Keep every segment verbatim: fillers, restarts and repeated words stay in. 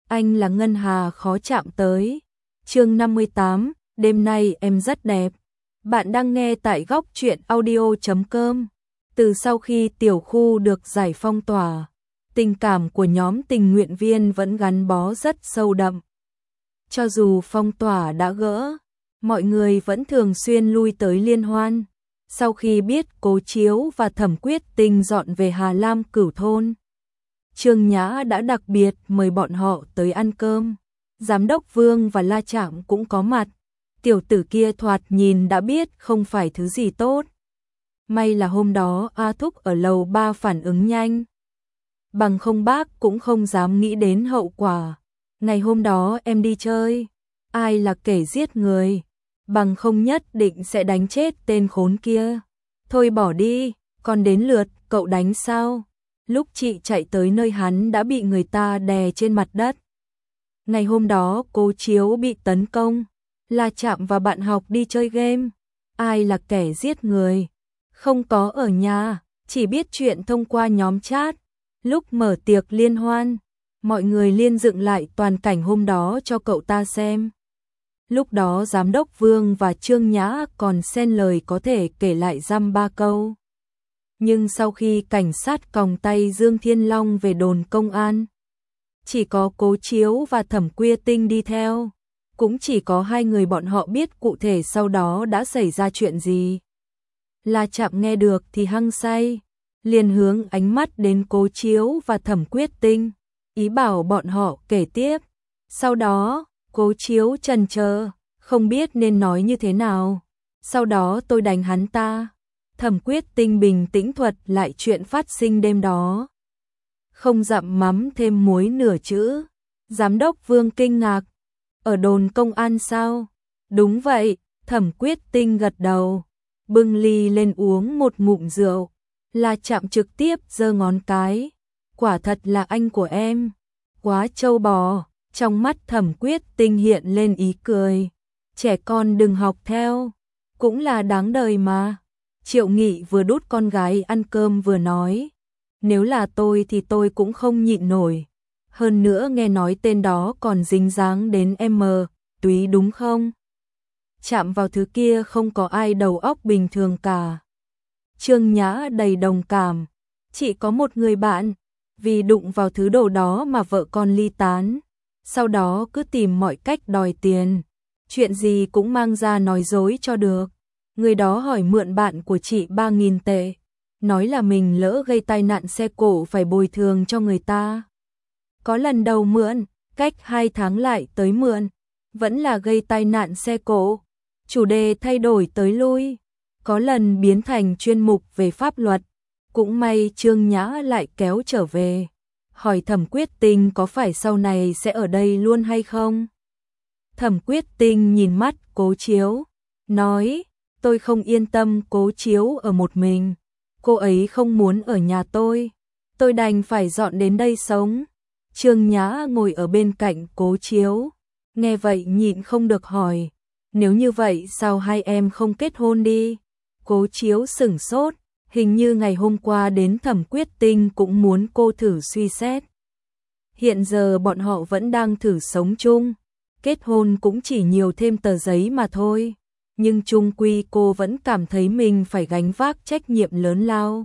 anh là ngân hà khó chạm tới. Chương năm mươi tám, đêm nay em rất đẹp. Bạn đang nghe tại góc truyện audio chấm com. Từ sau khi tiểu khu được giải phong tỏa, tình cảm của nhóm tình nguyện viên vẫn gắn bó rất sâu đậm. Cho dù phong tỏa đã gỡ, mọi người vẫn thường xuyên lui tới liên hoan. Sau khi biết Cố Chiếu và Thẩm Quyết Tinh dọn về Hà Lam Cửu thôn, Trương Nhã đã đặc biệt mời bọn họ tới ăn cơm. Giám đốc Vương và La Trạm cũng có mặt. Tiểu tử kia thoạt nhìn đã biết không phải thứ gì tốt. May là hôm đó A Thúc ở lầu ba phản ứng nhanh. Bằng không bác cũng không dám nghĩ đến hậu quả. Ngày hôm đó em đi chơi, ai là kẻ giết người, bằng không nhất định sẽ đánh chết tên khốn kia. Thôi bỏ đi, còn đến lượt cậu đánh sao? Lúc chị chạy tới nơi hắn đã bị người ta đè trên mặt đất. Ngày hôm đó Cố Chiếu bị tấn công, La Trạm và bạn học đi chơi game. Ai là kẻ giết người? Không có ở nhà, chỉ biết chuyện thông qua nhóm chat. Lúc mở tiệc liên hoan, mọi người liên dựng lại toàn cảnh hôm đó cho cậu ta xem. Lúc đó Giám đốc Vương và Trương Nhã còn xen lời có thể kể lại dăm ba câu. Nhưng sau khi cảnh sát còng tay Dương Thiên Long về đồn công an, chỉ có Cố Chiếu và Thẩm Quyết Tinh đi theo. Cũng chỉ có hai người bọn họ biết cụ thể sau đó đã xảy ra chuyện gì. La Trạm nghe được thì hăng say, liền hướng ánh mắt đến Cố Chiếu và Thẩm Quyết Tinh, ý bảo bọn họ kể tiếp. Sau đó, Cố Chiếu chần chờ, không biết nên nói như thế nào. Sau đó tôi đánh hắn ta. Thẩm Quyết Tinh bình tĩnh thuật lại chuyện phát sinh đêm đó, không dặm mắm thêm muối nửa chữ. Giám đốc Vương kinh ngạc, ở đồn công an sao? Đúng vậy, Thẩm Quyết Tinh gật đầu, bưng ly lên uống một ngụm rượu. La Trạm trực tiếp giơ ngón cái, quả thật là anh của em, quá trâu bò. Trong mắt Thẩm Quyết Tinh hiện lên ý cười, trẻ con đừng học theo, cũng là đáng đời mà. Triệu Nghị vừa đút con gái ăn cơm vừa nói, nếu là tôi thì tôi cũng không nhịn nổi. Hơn nữa nghe nói tên đó còn dính dáng đến em túy đúng không? Chạm vào thứ kia không có ai đầu óc bình thường cả. Trương Nhã đầy đồng cảm, chỉ có một người bạn, vì đụng vào thứ đồ đó mà vợ con ly tán. Sau đó cứ tìm mọi cách đòi tiền, chuyện gì cũng mang ra nói dối cho được. Người đó hỏi mượn bạn của chị ba nghìn tệ, nói là mình lỡ gây tai nạn xe cộ phải bồi thường cho người ta. Có lần đầu mượn, cách hai tháng lại tới mượn, vẫn là gây tai nạn xe cộ. Chủ đề thay đổi tới lui, có lần biến thành chuyên mục về pháp luật. Cũng may Trương Nhã lại kéo trở về, hỏi Thẩm Quyết Tinh có phải sau này sẽ ở đây luôn hay không. Thẩm Quyết Tinh nhìn mắt Cố Chiếu, nói, tôi không yên tâm Cố Chiếu ở một mình, cô ấy không muốn ở nhà tôi, tôi đành phải dọn đến đây sống. Trương Nhã ngồi ở bên cạnh Cố Chiếu, nghe vậy nhịn không được hỏi, nếu như vậy sao hai em không kết hôn đi? Cố Chiếu sửng sốt, hình như ngày hôm qua đến Thẩm Quyết Tinh cũng muốn cô thử suy xét. Hiện giờ bọn họ vẫn đang thử sống chung, kết hôn cũng chỉ nhiều thêm tờ giấy mà thôi. Nhưng chung quy cô vẫn cảm thấy mình phải gánh vác trách nhiệm lớn lao.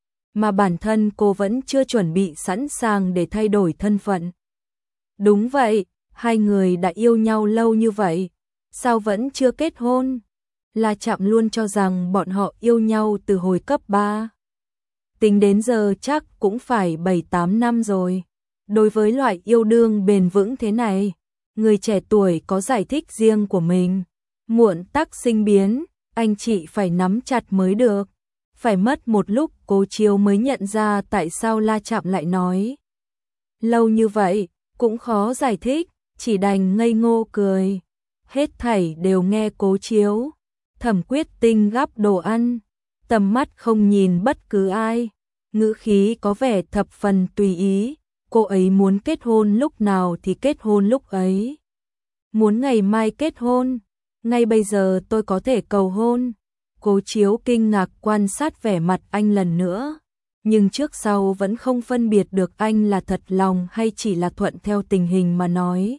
Mà bản thân cô vẫn chưa chuẩn bị sẵn sàng để thay đổi thân phận. Đúng vậy, hai người đã yêu nhau lâu như vậy, sao vẫn chưa kết hôn? La Trạm luôn cho rằng bọn họ yêu nhau từ hồi cấp ba. Tính đến giờ chắc cũng phải bảy tám năm rồi. Đối với loại yêu đương bền vững thế này, người trẻ tuổi có giải thích riêng của mình. Muộn tắc sinh biến, anh chị phải nắm chặt mới được. Phải mất một lúc Cố Chiếu mới nhận ra tại sao La Trạm lại nói lâu như vậy, cũng khó giải thích, chỉ đành ngây ngô cười. Hết thảy đều nghe Cố Chiếu. Thẩm Quyết Tinh gắp đồ ăn, tầm mắt không nhìn bất cứ ai, ngữ khí có vẻ thập phần tùy ý. Cô ấy muốn kết hôn lúc nào thì kết hôn lúc ấy. Muốn ngày mai kết hôn, ngay bây giờ tôi có thể cầu hôn. Cố Chiếu kinh ngạc quan sát vẻ mặt anh lần nữa. nhưng trước sau vẫn không phân biệt được anh là thật lòng hay chỉ là thuận theo tình hình mà nói.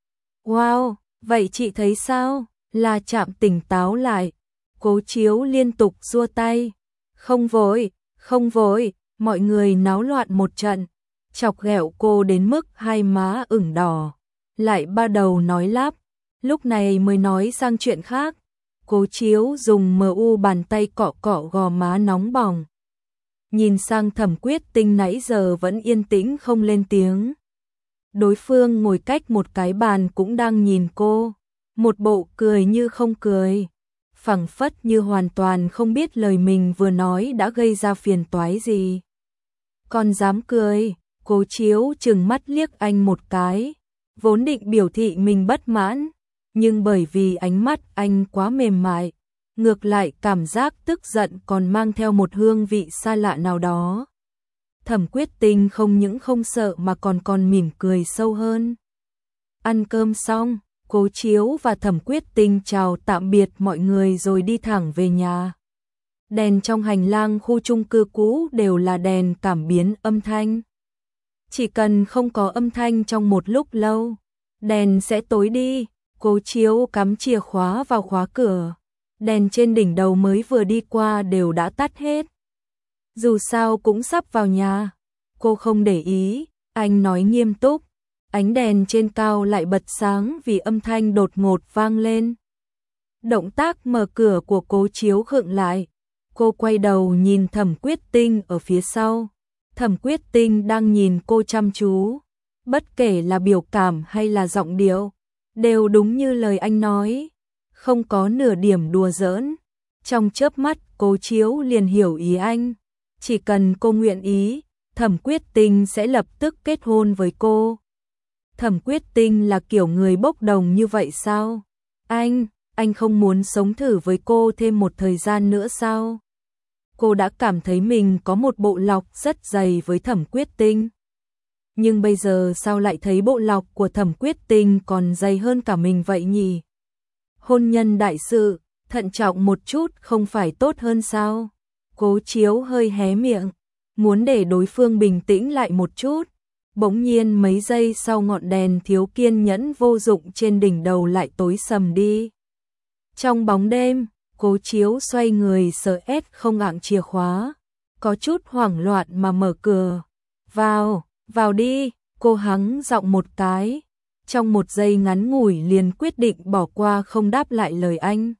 Wow, vậy chị thấy sao? La Trạm tỉnh táo lại, Cố Chiếu liên tục giơ tay. Không vội, không vội, mọi người náo loạn một trận, chọc ghẹo cô đến mức hai má ửng đỏ, lại ba đầu nói lắp, lúc này mới nói sang chuyện khác. Cố Chiếu dùng mờ u bàn tay cọ cọ gò má nóng bỏng. Nhìn sang Thẩm Quyết Tinh nãy giờ vẫn yên tĩnh không lên tiếng. Đối phương ngồi cách một cái bàn cũng đang nhìn cô, một bộ cười như không cười, phảng phất như hoàn toàn không biết lời mình vừa nói đã gây ra phiền toái gì. Còn dám cười? Cố Chiếu trừng mắt liếc anh một cái, vốn định biểu thị mình bất mãn, nhưng bởi vì ánh mắt anh quá mềm mại, ngược lại cảm giác tức giận còn mang theo một hương vị xa lạ nào đó. Thẩm Quyết Tinh không những không sợ mà còn còn mỉm cười sâu hơn. Ăn cơm xong, Cố Chiếu và Thẩm Quyết Tinh chào tạm biệt mọi người rồi đi thẳng về nhà. Đèn trong hành lang khu chung cư cũ đều là đèn cảm biến âm thanh. Chỉ cần không có âm thanh trong một lúc lâu, đèn sẽ tối đi. Cố Chiếu cắm chìa khóa vào khóa cửa, đèn trên đỉnh đầu mới vừa đi qua đều đã tắt hết. Dù sao cũng sắp vào nhà, cô không để ý, anh nói nghiêm túc. Ánh đèn trên cao lại bật sáng vì âm thanh đột ngột vang lên. Động tác mở cửa của Cố Chiếu khựng lại, cô quay đầu nhìn Thẩm Quyết Tinh ở phía sau. Thẩm Quyết Tinh đang nhìn cô chăm chú, bất kể là biểu cảm hay là giọng điệu, đều đúng như lời anh nói, không có nửa điểm đùa giỡn. Trong chớp mắt Cố Chiếu liền hiểu ý anh, chỉ cần cô nguyện ý, Thẩm Quyết Tinh sẽ lập tức kết hôn với cô. Thẩm Quyết Tinh là kiểu người bốc đồng như vậy sao? Anh, anh không muốn sống thử với cô thêm một thời gian nữa sao? Cô đã cảm thấy mình có một bộ lọc rất dày với Thẩm Quyết Tinh. Nhưng bây giờ sao lại thấy bộ lọc của Thẩm Quyết Tinh còn dày hơn cả mình vậy nhỉ? Hôn nhân đại sự, thận trọng một chút không phải tốt hơn sao? Cố Chiếu hơi hé miệng, muốn để đối phương bình tĩnh lại một chút. Bỗng nhiên mấy giây sau ngọn đèn thiếu kiên nhẫn vô dụng trên đỉnh đầu lại tối sầm đi. Trong bóng đêm, Cố Chiếu xoay người sờ ép không ạng chìa khóa, có chút hoảng loạn mà mở cửa. Vào, vào đi, cô hắng giọng một cái. Trong một giây ngắn ngủi liền quyết định bỏ qua không đáp lại lời anh.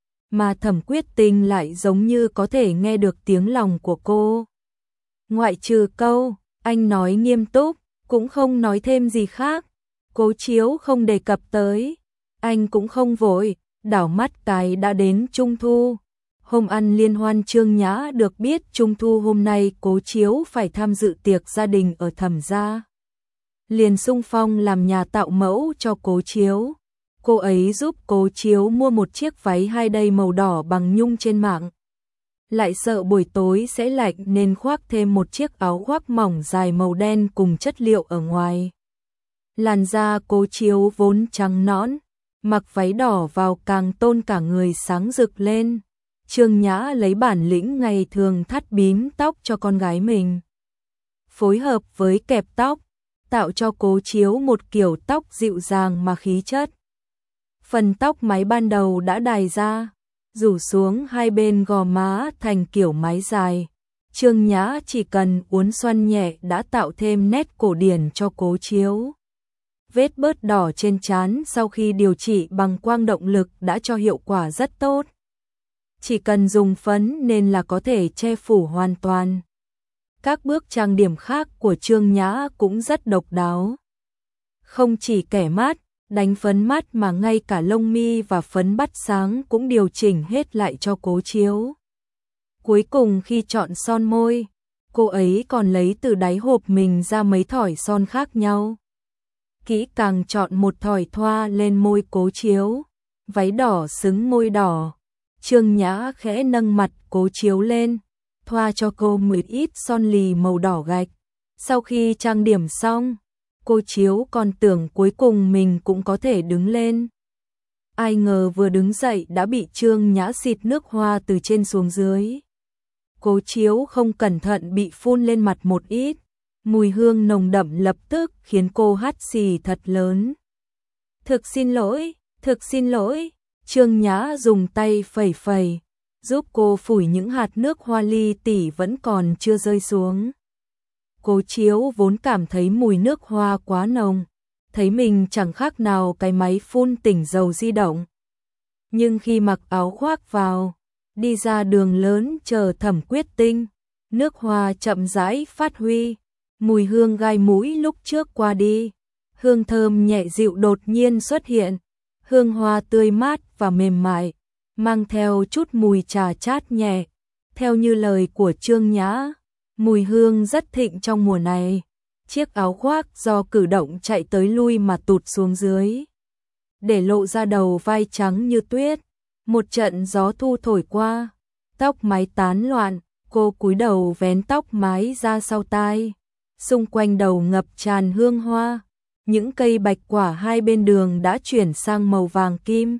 Mà Thẩm Quyết Tinh lại giống như có thể nghe được tiếng lòng của cô. Ngoại trừ câu, anh nói nghiêm túc, cũng không nói thêm gì khác. Cố Chiếu không đề cập tới, anh cũng không vội, đảo mắt cái đã đến Trung Thu. Hôm ăn liên hoan Trương Nhã được biết Trung Thu hôm nay Cố Chiếu phải tham dự tiệc gia đình ở Thẩm gia. Liền xung phong làm nhà tạo mẫu cho Cố Chiếu. Cô ấy giúp Cố Chiếu mua một chiếc váy hai đay màu đỏ bằng nhung trên mạng. Lại sợ buổi tối sẽ lạnh nên khoác thêm một chiếc áo khoác mỏng dài màu đen cùng chất liệu ở ngoài. Làn da Cố Chiếu vốn trắng nõn, mặc váy đỏ vào càng tôn cả người sáng rực lên. Trương Nhã lấy bản lĩnh ngày thường thắt bím tóc cho con gái mình, phối hợp với kẹp tóc, tạo cho Cố Chiếu một kiểu tóc dịu dàng mà khí chất. Phần tóc mái ban đầu đã đài ra, rủ xuống hai bên gò má thành kiểu mái dài. Trương Nhã chỉ cần uốn xoăn nhẹ đã tạo thêm nét cổ điển cho Cố Chiếu. Vết bớt đỏ trên trán sau khi điều trị bằng quang động lực đã cho hiệu quả rất tốt. Chỉ cần dùng phấn nên là có thể che phủ hoàn toàn. Các bước trang điểm khác của Trương Nhã cũng rất độc đáo. Không chỉ kẻ mắt, đánh phấn mắt mà ngay cả lông mi và phấn bắt sáng cũng điều chỉnh hết lại cho Cố Chiếu. Cuối cùng khi chọn son môi, cô ấy còn lấy từ đáy hộp mình ra mấy thỏi son khác nhau. Kỹ càng chọn một thỏi thoa lên môi Cố Chiếu, váy đỏ xứng môi đỏ. Trương Nhã khẽ nâng mặt Cố Chiếu lên, thoa cho cô một ít son lì màu đỏ gạch. Sau khi trang điểm xong, Cố Chiếu còn tưởng cuối cùng mình cũng có thể đứng lên. Ai ngờ vừa đứng dậy đã bị Trương Nhã xịt nước hoa từ trên xuống dưới. Cố Chiếu không cẩn thận bị phun lên mặt một ít, mùi hương nồng đậm lập tức khiến cô hắt xì thật lớn. Thực xin lỗi, thực xin lỗi, Trương Nhã dùng tay phẩy phẩy, giúp cô phủi những hạt nước hoa ly tỉ vẫn còn chưa rơi xuống. Cố Chiếu vốn cảm thấy mùi nước hoa quá nồng, thấy mình chẳng khác nào cái máy phun tỉnh dầu di động. Nhưng khi mặc áo khoác vào, đi ra đường lớn chờ Thẩm Quyết Tinh, nước hoa chậm rãi phát huy, mùi hương gai mũi lúc trước qua đi, hương thơm nhẹ dịu đột nhiên xuất hiện, hương hoa tươi mát và mềm mại, mang theo chút mùi trà chát nhẹ, theo như lời của Trương Nhã, mùi hương rất thịnh trong mùa này. Chiếc áo khoác do cử động chạy tới lui mà tụt xuống dưới, để lộ ra đầu vai trắng như tuyết. Một trận gió thu thổi qua, tóc mái tán loạn, cô cúi đầu vén tóc mái ra sau tai, xung quanh đầu ngập tràn hương hoa, những cây bạch quả hai bên đường đã chuyển sang màu vàng kim.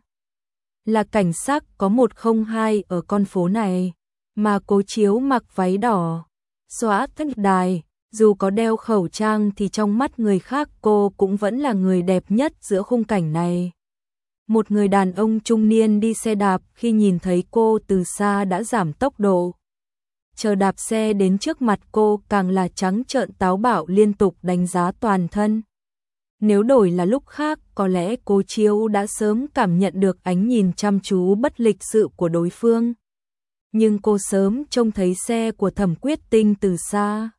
Là cảnh sắc có một không hai ở con phố này, mà Cố Chiếu mặc váy đỏ, xõa tóc đài, dù có đeo khẩu trang thì trong mắt người khác cô cũng vẫn là người đẹp nhất giữa khung cảnh này. Một người đàn ông trung niên đi xe đạp khi nhìn thấy cô từ xa đã giảm tốc độ. Chờ đạp xe đến trước mặt cô càng là trắng trợn táo bạo liên tục đánh giá toàn thân. Nếu đổi là lúc khác có lẽ Cố Chiếu đã sớm cảm nhận được ánh nhìn chăm chú bất lịch sự của đối phương. Nhưng cô sớm trông thấy xe của Thẩm Quyết Tinh từ xa.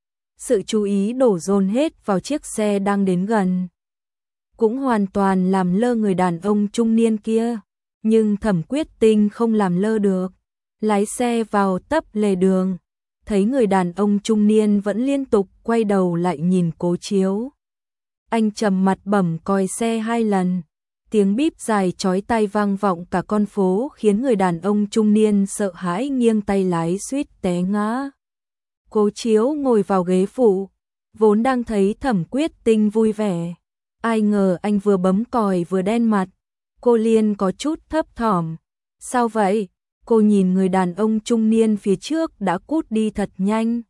Sự chú ý đổ dồn hết vào chiếc xe đang đến gần. Cũng hoàn toàn làm lơ người đàn ông trung niên kia, nhưng Thẩm Quyết Tinh không làm lơ được, lái xe vào tấp lề đường, thấy người đàn ông trung niên vẫn liên tục quay đầu lại nhìn Cố Chiếu. Anh trầm mặt bẩm còi xe hai lần, tiếng bíp dài chói tai vang vọng cả con phố khiến người đàn ông trung niên sợ hãi nghiêng tay lái suýt té ngã. Cố Chiếu ngồi vào ghế phụ, vốn đang thấy Thẩm Quyết Tinh vui vẻ. Ai ngờ anh vừa bấm còi vừa đen mặt, cô liền có chút thấp thỏm. Sao vậy? Cô nhìn người đàn ông trung niên phía trước đã cút đi thật nhanh.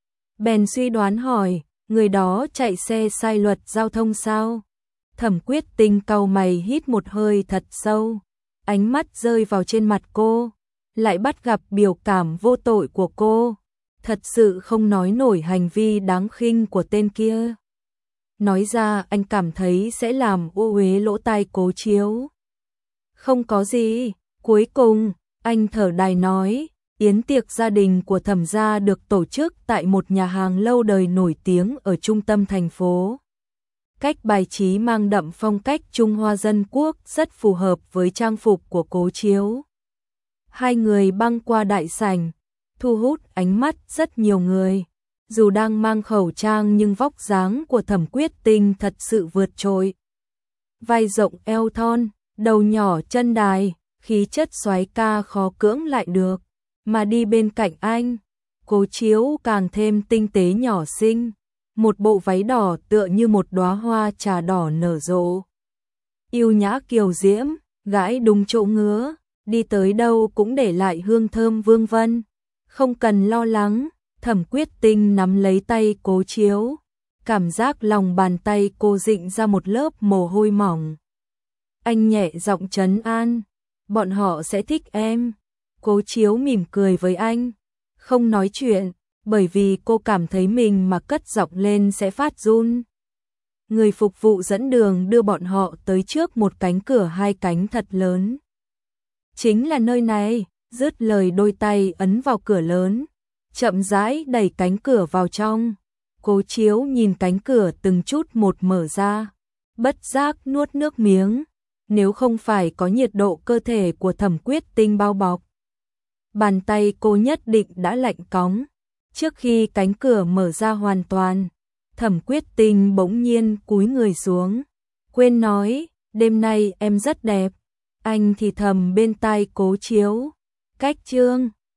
Bèn suy đoán hỏi, người đó chạy xe sai luật giao thông sao? Thẩm Quyết Tinh cau mày hít một hơi thật sâu, ánh mắt rơi vào trên mặt cô, lại bắt gặp biểu cảm vô tội của cô. Thật sự không nói nổi hành vi đáng khinh của tên kia. Nói ra anh cảm thấy sẽ làm ô uế lỗ tai Cố Chiếu. Không có gì, cuối cùng, anh thở dài nói, yến tiệc gia đình của Thẩm gia được tổ chức tại một nhà hàng lâu đời nổi tiếng ở trung tâm thành phố. Cách bài trí mang đậm phong cách Trung Hoa dân quốc rất phù hợp với trang phục của Cố Chiếu. Hai người băng qua đại sảnh, thu hút ánh mắt rất nhiều người. Dù đang mang khẩu trang nhưng vóc dáng của Thẩm Quyết Tinh thật sự vượt trội. Vai rộng eo thon, đầu nhỏ chân đài, khí chất soái ca khó cưỡng lại được. Mà đi bên cạnh anh, Cố Chiếu càng thêm tinh tế nhỏ xinh. Một bộ váy đỏ tựa như một đóa hoa trà đỏ nở rộ. Yêu nhã kiều diễm, gãi đúng chỗ ngứa, đi tới đâu cũng để lại hương thơm vương vân. Không cần lo lắng. Thẩm Quyết Tinh nắm lấy tay Cố Chiếu, cảm giác lòng bàn tay cô dịnh ra một lớp mồ hôi mỏng. Anh nhẹ giọng trấn an, bọn họ sẽ thích em. Cố Chiếu mỉm cười với anh, không nói chuyện, bởi vì cô cảm thấy mình mà cất giọng lên sẽ phát run. Người phục vụ dẫn đường đưa bọn họ tới trước một cánh cửa hai cánh thật lớn. Chính là nơi này, dứt lời đôi tay ấn vào cửa lớn. Chậm rãi đẩy cánh cửa vào trong. Cố Chiếu nhìn cánh cửa từng chút một mở ra, bất giác nuốt nước miếng, nếu không phải có nhiệt độ cơ thể của Thẩm Quyết Tinh bao bọc, bàn tay cô nhất định đã lạnh cóng. Trước khi cánh cửa mở ra hoàn toàn, Thẩm Quyết Tinh bỗng nhiên cúi người xuống, quên nói, đêm nay em rất đẹp. Anh thì thầm bên tai Cố Chiếu, cách chương